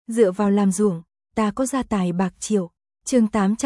dựa vào làm ruộng, ta có gia tài bạc triệu. Chương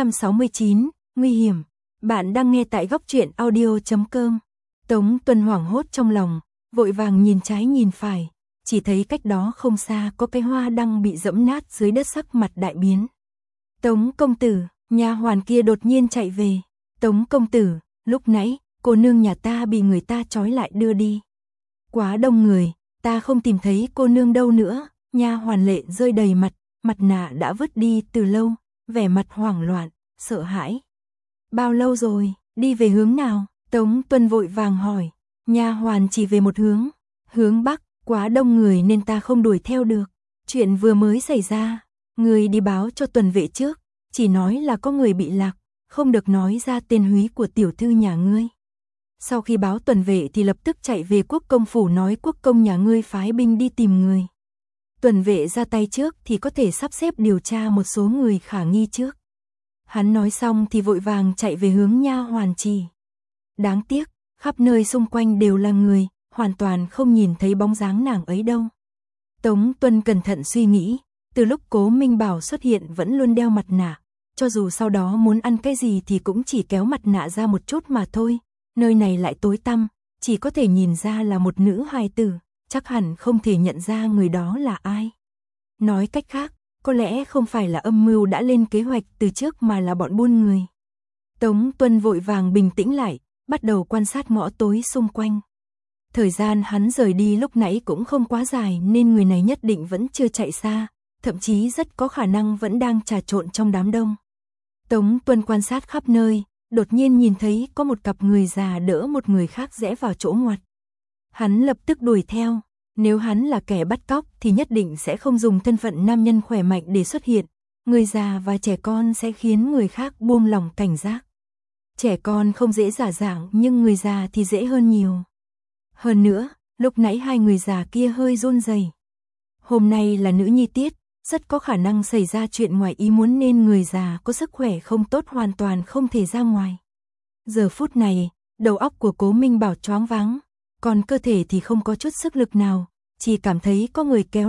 869, nguy hiểm. Bạn đang nghe tại góc truyện audio.com. Tống Tuân hoảng hốt trong lòng, vội vàng nhìn trái nhìn phải, chỉ thấy cách đó không xa có cái hoa đăng bị dẫm nát dưới đất, sắc mặt đại biến. Tống công tử, nha hoàn kia đột nhiên chạy về. Tống công tử, lúc nãy, cô nương nhà ta bị người ta trói lại đưa đi. Quá đông người, ta không tìm thấy cô nương đâu nữa. Nha hoàn lệ rơi đầy mặt, mặt nạ đã vứt đi từ lâu, vẻ mặt hoảng loạn, sợ hãi. Bao lâu rồi, đi về hướng nào? Tống Tuân vội vàng hỏi. Nha hoàn chỉ về một hướng, hướng bắc, quá đông người nên ta không đuổi theo được. Chuyện vừa mới xảy ra, người đi báo cho Tuần vệ trước, chỉ nói là có người bị lạc, không được nói ra tên húy của tiểu thư nhà ngươi. Sau khi báo Tuần vệ thì lập tức chạy về quốc công phủ nói quốc công nhà ngươi phái binh đi tìm người. Tuần vệ ra tay trước thì có thể sắp xếp điều tra một số người khả nghi trước. Hắn nói xong thì vội vàng chạy về hướng nha hoàn trì. Đáng tiếc, khắp nơi xung quanh đều là người, hoàn toàn không nhìn thấy bóng dáng nàng ấy đâu. Tống Tuân cẩn thận suy nghĩ, từ lúc Cố Minh Bảo xuất hiện vẫn luôn đeo mặt nạ, cho dù sau đó muốn ăn cái gì thì cũng chỉ kéo mặt nạ ra một chút mà thôi. Nơi này lại tối tăm, chỉ có thể nhìn ra là một nữ hài tử, chắc hẳn không thể nhận ra người đó là ai. Nói cách khác, có lẽ không phải là âm mưu đã lên kế hoạch từ trước mà là bọn buôn người. Tống Tuân vội vàng bình tĩnh lại, bắt đầu quan sát ngõ tối xung quanh. Thời gian hắn rời đi lúc nãy cũng không quá dài nên người này nhất định vẫn chưa chạy xa, thậm chí rất có khả năng vẫn đang trà trộn trong đám đông. Tống Tuân quan sát khắp nơi, đột nhiên nhìn thấy có một cặp người già đỡ một người khác rẽ vào chỗ ngoặt. Hắn lập tức đuổi theo, nếu hắn là kẻ bắt cóc thì nhất định sẽ không dùng thân phận nam nhân khỏe mạnh để xuất hiện, người già và trẻ con sẽ khiến người khác buông lòng cảnh giác. Trẻ con không dễ giả dạng nhưng người già thì dễ hơn nhiều. Hơn nữa, lúc nãy hai người già kia hơi run rẩy. Hôm nay là nữ nhi tiết, rất có khả năng xảy ra chuyện ngoài ý muốn nên người già có sức khỏe không tốt hoàn toàn không thể ra ngoài. Giờ phút này, đầu óc của Cố Minh Bảo choáng váng, còn cơ thể thì không có chút sức lực nào, chỉ cảm thấy có người kéo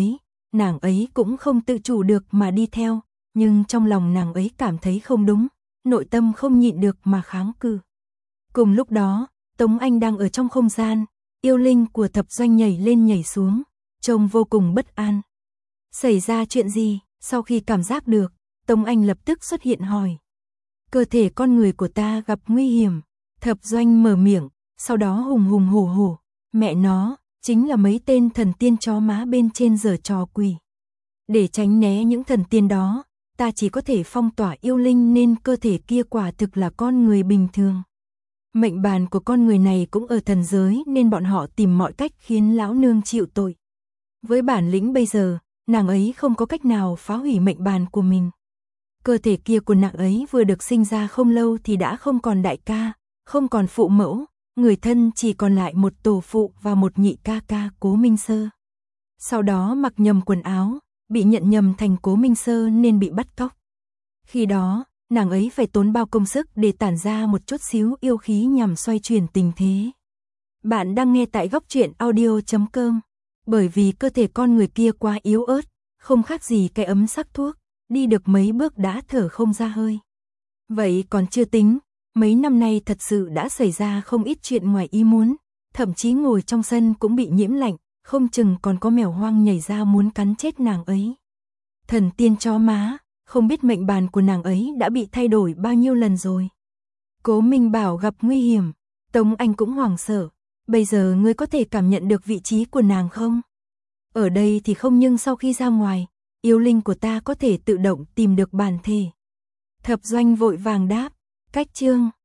nàng ấy cũng không tự chủ được mà đi theo, nhưng trong lòng nàng ấy cảm thấy không đúng, nội tâm không nhịn được mà kháng cự. Cùng lúc đó, Tống Anh đang ở trong không gian, yêu linh của Thập Doanh nhảy lên nhảy xuống, trông vô cùng bất an. Xảy ra chuyện gì? Sau khi cảm giác được, Tống Anh lập tức xuất hiện hỏi. Cơ thể con người của ta gặp nguy hiểm. Thập Doanh mở miệng, sau đó hùng hùng hổ hổ, mẹ nó, chính là mấy tên thần tiên chó má bên trên giở trò quỷ. Để tránh né những thần tiên đó, ta chỉ có thể phong tỏa yêu linh nên cơ thể kia quả thực là con người bình thường. Mệnh bàn của con người này cũng ở thần giới nên bọn họ tìm mọi cách khiến lão nương chịu tội. Với bản lĩnh bây giờ, nàng ấy không có cách nào phá hủy mệnh bàn của mình. Cơ thể kia của nàng ấy vừa được sinh ra không lâu thì đã không còn đại ca, không còn phụ mẫu, người thân chỉ còn lại một tổ phụ và một nhị ca ca Cố Minh Sơ. Sau đó mặc nhầm quần áo, bị nhận nhầm thành Cố Minh Sơ nên bị bắt cóc. Khi đó, nàng ấy phải tốn bao công sức để tản ra một chút xíu yêu khí nhằm xoay chuyển tình thế. Bạn đang nghe tại góc truyện audio.com. Bởi vì cơ thể con người kia quá yếu ớt, không khác gì cái ấm sắc thuốc, đi được mấy bước đã thở không ra hơi. Vậy còn chưa tính, mấy năm nay thật sự đã xảy ra không ít chuyện ngoài ý muốn, thậm chí ngồi trong sân cũng bị nhiễm lạnh, không chừng còn có mèo hoang nhảy ra muốn cắn chết nàng ấy. Thần tiên chó má, không biết mệnh bàn của nàng ấy đã bị thay đổi bao nhiêu lần rồi. Cố Minh Bảo gặp nguy hiểm, Tống Anh cũng hoảng sợ. Bây giờ ngươi có thể cảm nhận được vị trí của nàng không? Ở đây thì không nhưng sau khi ra ngoài, yêu linh của ta có thể tự động tìm được bản thể. Thập Doanh vội vàng đáp, cách chương.